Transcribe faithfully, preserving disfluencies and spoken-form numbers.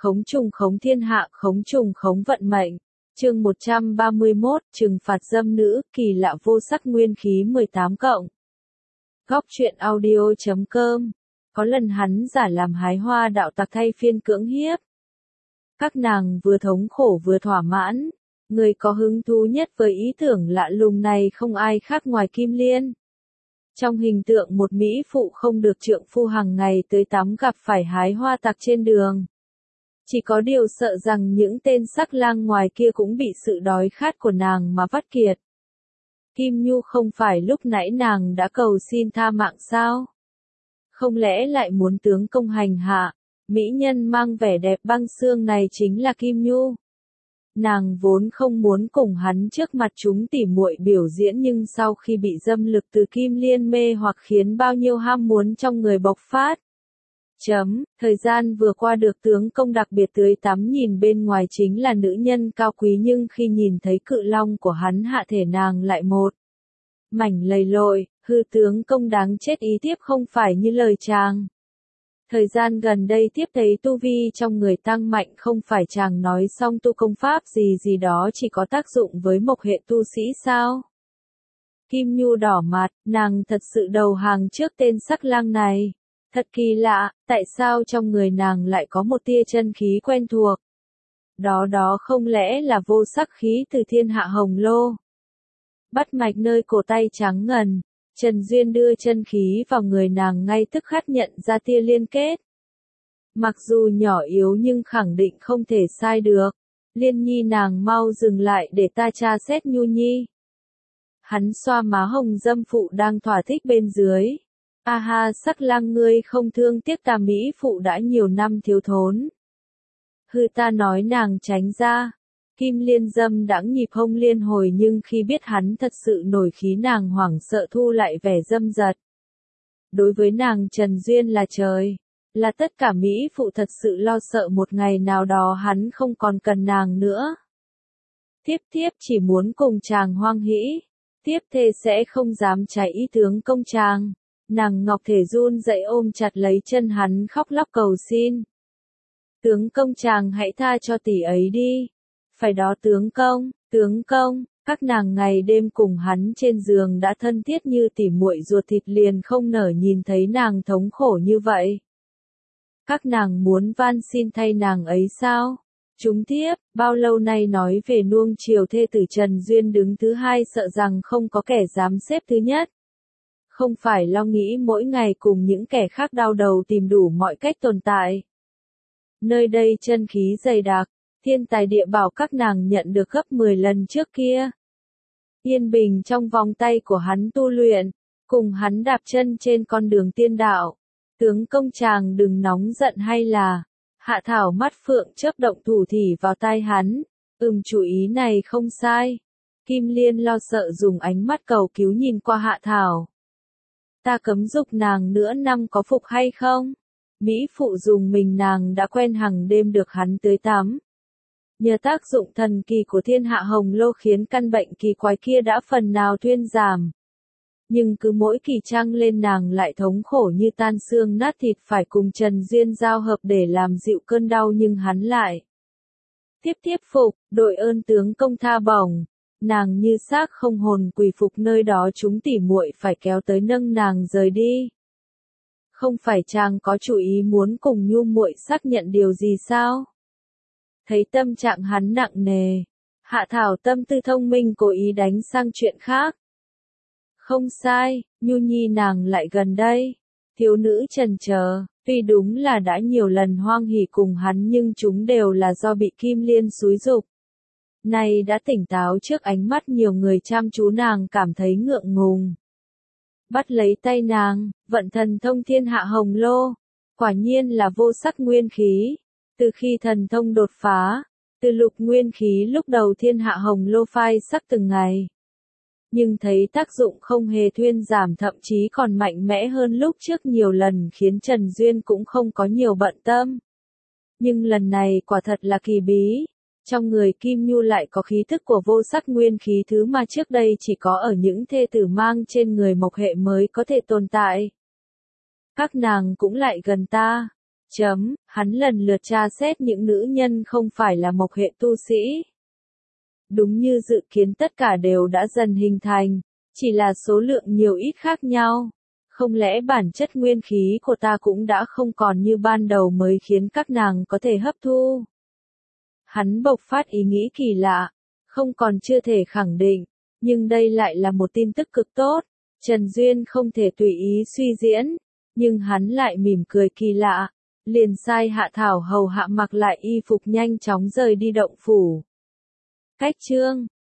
khống trùng khống thiên hạ, khống trùng khống vận mệnh. Chương một trăm ba mươi mốt, trừng phạt dâm nữ, kỳ lạ vô sắc nguyên khí mười tám cộng. Góc truyện audio chấm com. Có lần hắn giả làm hái hoa đạo tặc thay phiên cưỡng hiếp. Các nàng vừa thống khổ vừa thỏa mãn. Người có hứng thú nhất với ý tưởng lạ lùng này không ai khác ngoài Kim Liên. Trong hình tượng một mỹ phụ không được trượng phu hàng ngày tới tắm gặp phải hái hoa tặc trên đường. Chỉ có điều sợ rằng những tên sắc lang ngoài kia cũng bị sự đói khát của nàng mà vắt kiệt. Kim Nhu không phải lúc nãy nàng đã cầu xin tha mạng sao? Không lẽ lại muốn tướng công hành hạ? Mỹ nhân mang vẻ đẹp băng xương này chính là Kim Nhu. Nàng vốn không muốn cùng hắn trước mặt chúng tỉ muội biểu diễn, nhưng sau khi bị dâm lực từ Kim Liên mê hoặc khiến bao nhiêu ham muốn trong người bộc phát. Chấm, thời gian vừa qua được tướng công đặc biệt tưới tắm, nhìn bên ngoài chính là nữ nhân cao quý, nhưng khi nhìn thấy cự long của hắn hạ thể nàng lại một mảnh lầy lội, hư tướng công đáng chết ý tiếp không phải như lời chàng. Thời gian gần đây tiếp thấy tu vi trong người tăng mạnh, không phải chàng nói xong tu công pháp gì gì đó chỉ có tác dụng với mộc hệ tu sĩ sao? Kim Nhu đỏ mặt, nàng thật sự đầu hàng trước tên sắc lang này. Thật kỳ lạ, tại sao trong người nàng lại có một tia chân khí quen thuộc? Đó đó không lẽ là vô sắc khí từ thiên hạ hồng lô? Bắt mạch nơi cổ tay trắng ngần, Trần Duyên đưa chân khí vào người nàng ngay tức khắc nhận ra tia liên kết. Mặc dù nhỏ yếu nhưng khẳng định không thể sai được. Liên Nhi, nàng mau dừng lại để ta tra xét Nhu Nhi. Hắn xoa má hồng dâm phụ đang thỏa thích bên dưới. A ha, sắc lang ngươi không thương tiếc ta mỹ phụ đã nhiều năm thiếu thốn. Hư, ta nói nàng tránh ra. Kim Liên dâm đãng nhịp hông liên hồi, nhưng khi biết hắn thật sự nổi khí nàng hoảng sợ thu lại vẻ dâm dật. Đối với nàng Trần Duyên là trời, là tất cả mỹ phụ thật sự lo sợ một ngày nào đó hắn không còn cần nàng nữa. Tiếp tiếp chỉ muốn cùng chàng hoang hỷ, tiếp thề sẽ không dám trái ý tướng công chàng. Nàng ngọc thể run dậy ôm chặt lấy chân hắn khóc lóc cầu xin. Tướng công chàng hãy tha cho tỷ ấy đi. Phải đó tướng công, tướng công, các nàng ngày đêm cùng hắn trên giường đã thân thiết như tỉ muội ruột thịt, liền không nở nhìn thấy nàng thống khổ như vậy. Các nàng muốn van xin thay nàng ấy sao? Chúng tiếp, bao lâu nay nói về nuông chiều thê tử, Trần Duyên đứng thứ hai sợ rằng không có kẻ dám xếp thứ nhất. Không phải lo nghĩ mỗi ngày cùng những kẻ khác đau đầu tìm đủ mọi cách tồn tại. Nơi đây chân khí dày đặc, thiên tài địa bảo các nàng nhận được gấp mười lần trước kia. Yên bình trong vòng tay của hắn tu luyện, cùng hắn đạp chân trên con đường tiên đạo. Tướng công chàng đừng nóng giận hay là... Hạ Thảo mắt phượng chớp động thủ thỉ vào tai hắn. Ừm, chủ ý này không sai. Kim Liên lo sợ dùng ánh mắt cầu cứu nhìn qua Hạ Thảo. Ta cấm dục nàng nữa năm có phục hay không? Mỹ phụ dùng mình nàng đã quen hàng đêm được hắn tưới tắm. Nhờ tác dụng thần kỳ của thiên hạ hồng lô khiến căn bệnh kỳ quái kia đã phần nào thuyên giảm. Nhưng cứ mỗi kỳ trăng lên nàng lại thống khổ như tan xương nát thịt, phải cùng Trần Duyên giao hợp để làm dịu cơn đau, nhưng hắn lại tiếp tiếp phục, đội ơn tướng công tha bổng. Nàng như xác không hồn quỳ phục nơi đó, chúng tỉ muội phải kéo tới nâng nàng rời đi. Không phải chàng có chủ ý muốn cùng Nhu muội xác nhận điều gì sao? Thấy tâm trạng hắn nặng nề, Hạ Thảo tâm tư thông minh cố ý đánh sang chuyện khác. Không sai, Nhu Nhi nàng lại gần đây. Thiếu nữ chần chờ, tuy đúng là đã nhiều lần hoang hỉ cùng hắn, nhưng chúng đều là do bị Kim Liên xúi giục. Nay đã tỉnh táo trước ánh mắt nhiều người chăm chú, nàng cảm thấy ngượng ngùng. Bắt lấy tay nàng, vận thần thông thiên hạ hồng lô. Quả nhiên là vô sắc nguyên khí. Từ khi thần thông đột phá, từ lục nguyên khí lúc đầu thiên hạ hồng lô phai sắc từng ngày. Nhưng thấy tác dụng không hề thuyên giảm, thậm chí còn mạnh mẽ hơn lúc trước nhiều lần, khiến Trần Duyên cũng không có nhiều bận tâm. Nhưng lần này quả thật là kỳ bí. Trong người Kim Nhu lại có khí thức của vô sắc nguyên khí, thứ mà trước đây chỉ có ở những thê tử mang trên người mộc hệ mới có thể tồn tại. Các nàng cũng lại gần ta. Chấm, hắn lần lượt tra xét những nữ nhân không phải là mộc hệ tu sĩ. Đúng như dự kiến tất cả đều đã dần hình thành, chỉ là số lượng nhiều ít khác nhau. Không lẽ bản chất nguyên khí của ta cũng đã không còn như ban đầu mới khiến các nàng có thể hấp thu? Hắn bộc phát ý nghĩ kỳ lạ, không còn chưa thể khẳng định, nhưng đây lại là một tin tức cực tốt. Trần Duyên không thể tùy ý suy diễn, nhưng hắn lại mỉm cười kỳ lạ, liền sai Hạ Thảo hầu hạ mặc lại y phục nhanh chóng rời đi động phủ. Cách chương